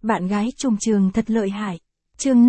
Bạn gái trùng trường thật lợi hại. Chương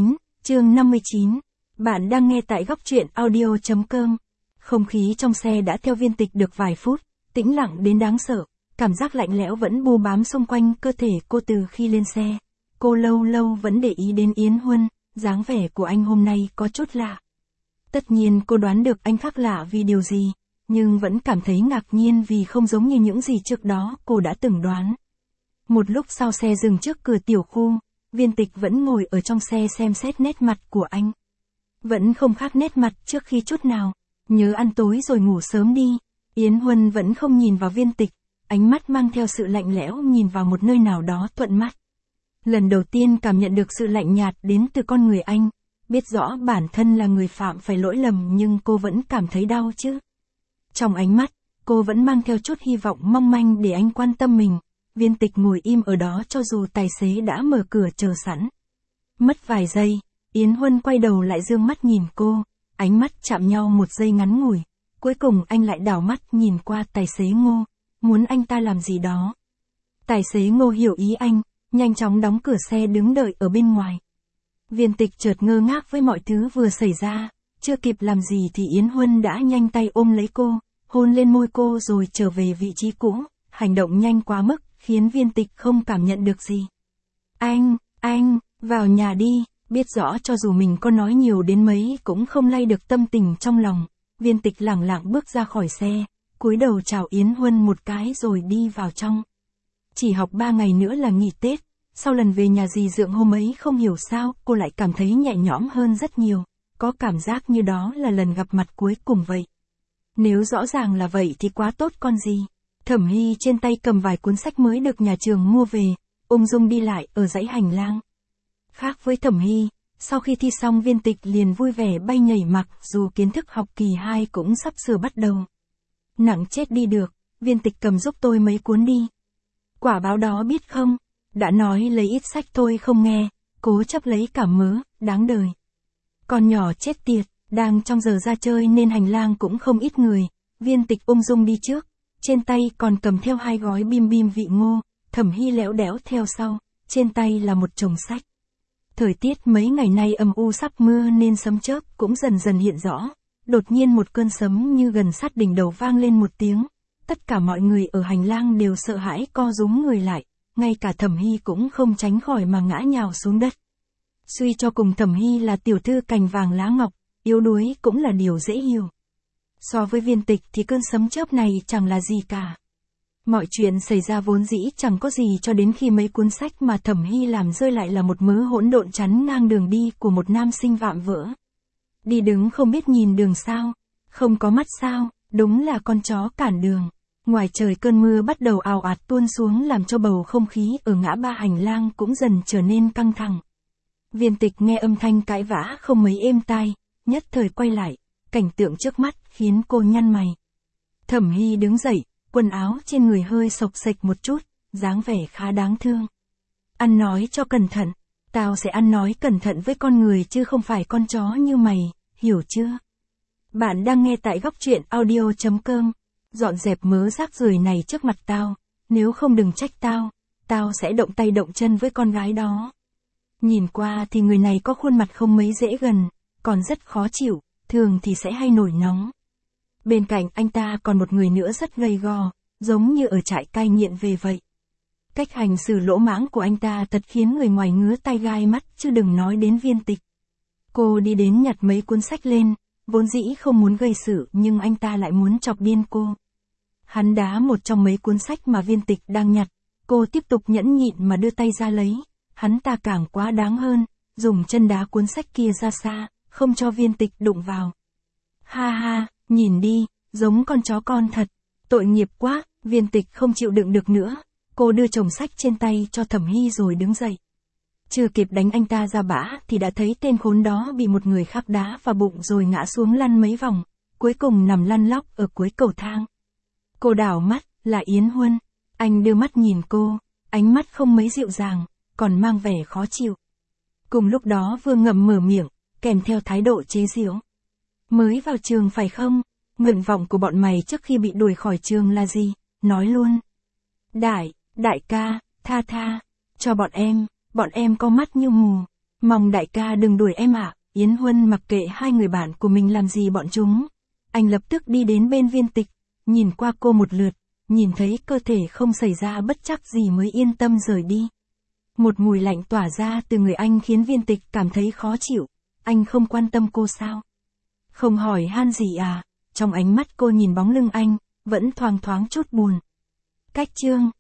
59. Bạn đang nghe tại góc truyện audio.com. Không khí trong xe đã theo Viên Tịch được vài phút, tĩnh lặng đến đáng sợ, cảm giác lạnh lẽo vẫn bu bám xung quanh cơ thể cô từ khi lên xe. Cô lâu lâu vẫn để ý đến Yến Huân, dáng vẻ của anh hôm nay có chút lạ. Tất nhiên cô đoán được anh khác lạ vì điều gì, nhưng vẫn cảm thấy ngạc nhiên vì không giống như những gì trước đó cô đã từng đoán. Một lúc sau xe dừng trước cửa tiểu khu, Viên Tịch vẫn ngồi ở trong xe xem xét nét mặt của anh. Vẫn không khác nét mặt trước khi chút nào, nhớ ăn tối rồi ngủ sớm đi. Yến Huân vẫn không nhìn vào Viên Tịch, ánh mắt mang theo sự lạnh lẽo nhìn vào một nơi nào đó thuận mắt. Lần đầu tiên cảm nhận được sự lạnh nhạt đến từ con người anh, biết rõ bản thân là người phạm phải lỗi lầm nhưng cô vẫn cảm thấy đau chứ. Trong ánh mắt, cô vẫn mang theo chút hy vọng mong manh để anh quan tâm mình. Viên Tịch ngồi im ở đó cho dù tài xế đã mở cửa chờ sẵn. Mất vài giây, Yến Huân quay đầu lại dương mắt nhìn cô, ánh mắt chạm nhau một giây ngắn ngủi. Cuối cùng anh lại đảo mắt nhìn qua tài xế Ngô, muốn anh ta làm gì đó. Tài xế Ngô hiểu ý anh, nhanh chóng đóng cửa xe đứng đợi ở bên ngoài. Viên Tịch chợt ngơ ngác với mọi thứ vừa xảy ra, chưa kịp làm gì thì Yến Huân đã nhanh tay ôm lấy cô, hôn lên môi cô rồi trở về vị trí cũ, hành động nhanh quá mức, khiến Viên Tịch không cảm nhận được gì. Anh, vào nhà đi, biết rõ cho dù mình có nói nhiều đến mấy cũng không lay được tâm tình trong lòng. Viên Tịch lẳng lặng bước ra khỏi xe, cúi đầu chào Yến Huân một cái rồi đi vào trong. Chỉ học 3 ngày nữa là nghỉ Tết, sau lần về nhà dì Dượng hôm ấy không hiểu sao cô lại cảm thấy nhẹ nhõm hơn rất nhiều, có cảm giác như đó là lần gặp mặt cuối cùng vậy. Nếu rõ ràng là vậy thì quá tốt con gì. Thẩm Hy trên tay cầm vài cuốn sách mới được nhà trường mua về, ung dung đi lại ở dãy hành lang. Khác với Thẩm Hy, sau khi thi xong Viên Tịch liền vui vẻ bay nhảy mặc dù kiến thức học kỳ 2 cũng sắp sửa bắt đầu. Nặng chết đi được, Viên Tịch cầm giúp tôi mấy cuốn đi. Quả báo đó biết không, đã nói lấy ít sách thôi không nghe, cố chấp lấy cả mớ, đáng đời. Con nhỏ chết tiệt, đang trong giờ ra chơi nên hành lang cũng không ít người, Viên Tịch ung dung đi trước. Trên tay còn cầm theo 2 gói bim bim vị ngô, Thẩm Hy lẽo đẽo theo sau, trên tay là một chồng sách. Thời tiết mấy ngày nay âm u sắp mưa nên sấm chớp cũng dần dần hiện rõ. Đột nhiên một cơn sấm như gần sát đỉnh đầu vang lên một tiếng. Tất cả mọi người ở hành lang đều sợ hãi co rúm người lại, ngay cả Thẩm Hy cũng không tránh khỏi mà ngã nhào xuống đất. Suy cho cùng Thẩm Hy là tiểu thư cành vàng lá ngọc, yếu đuối cũng là điều dễ hiểu. So với Viên Tịch thì cơn sấm chớp này chẳng là gì cả. Mọi chuyện xảy ra vốn dĩ chẳng có gì cho đến khi mấy cuốn sách mà Thẩm Hy làm rơi lại là một mớ hỗn độn chắn ngang đường đi của một nam sinh vạm vỡ. Đi đứng không biết nhìn đường sao, không có mắt sao, đúng là con chó cản đường. Ngoài trời cơn mưa bắt đầu ào ạt tuôn xuống làm cho bầu không khí ở ngã ba hành lang cũng dần trở nên căng thẳng. Viên Tịch nghe âm thanh cãi vã không mấy êm tai, nhất thời quay lại. Cảnh tượng trước mắt khiến cô nhăn mày. Thẩm Hy đứng dậy, quần áo trên người hơi xộc xệch một chút, dáng vẻ khá đáng thương. Ăn nói cho cẩn thận, tao sẽ ăn nói cẩn thận với con người chứ không phải con chó như mày, hiểu chưa? Bạn đang nghe tại góc truyện audio.com. Dọn dẹp mớ rác rưởi này trước mặt tao, nếu không đừng trách tao sẽ động tay động chân với con gái đó. Nhìn qua thì người này có khuôn mặt không mấy dễ gần, còn rất khó chịu. Thường thì sẽ hay nổi nóng. Bên cạnh anh ta còn một người nữa rất gầy gò, giống như ở trại cai nghiện về vậy. Cách hành xử lỗ mãng của anh ta thật khiến người ngoài ngứa tai gai mắt chứ đừng nói đến Viên Tịch. Cô đi đến nhặt mấy cuốn sách lên, vốn dĩ không muốn gây sự nhưng anh ta lại muốn chọc điên cô. Hắn đá một trong mấy cuốn sách mà Viên Tịch đang nhặt, cô tiếp tục nhẫn nhịn mà đưa tay ra lấy, hắn ta càng quá đáng hơn, dùng chân đá cuốn sách kia ra xa. Không cho Viên Tịch đụng vào. Ha, nhìn đi, giống con chó con thật. Tội nghiệp quá, Viên Tịch không chịu đựng được nữa. Cô đưa chồng sách trên tay cho Thẩm Hy rồi đứng dậy. Chưa kịp đánh anh ta ra bã thì đã thấy tên khốn đó bị một người khác đá vào bụng rồi ngã xuống lăn mấy vòng, cuối cùng nằm lăn lóc ở cuối cầu thang. Cô đảo mắt, là Yến Huân. Anh đưa mắt nhìn cô, ánh mắt không mấy dịu dàng, còn mang vẻ khó chịu. Cùng lúc đó Vương Ngậm mở miệng, kèm theo thái độ chế giễu. Mới vào trường phải không? Nguyện vọng của bọn mày trước khi bị đuổi khỏi trường là gì? Nói luôn. Đại ca, tha. Cho bọn em có mắt như mù. Mong đại ca đừng đuổi em ạ. Yến Huân mặc kệ hai người bạn của mình làm gì bọn chúng. Anh lập tức đi đến bên Viên Tịch, nhìn qua cô một lượt, nhìn thấy cơ thể không xảy ra bất trắc gì mới yên tâm rời đi. Một mùi lạnh tỏa ra từ người anh khiến Viên Tịch cảm thấy khó chịu. Anh không quan tâm cô sao? Không hỏi han gì à? Trong ánh mắt cô nhìn bóng lưng anh, vẫn thoáng thoáng chút buồn. Cách chương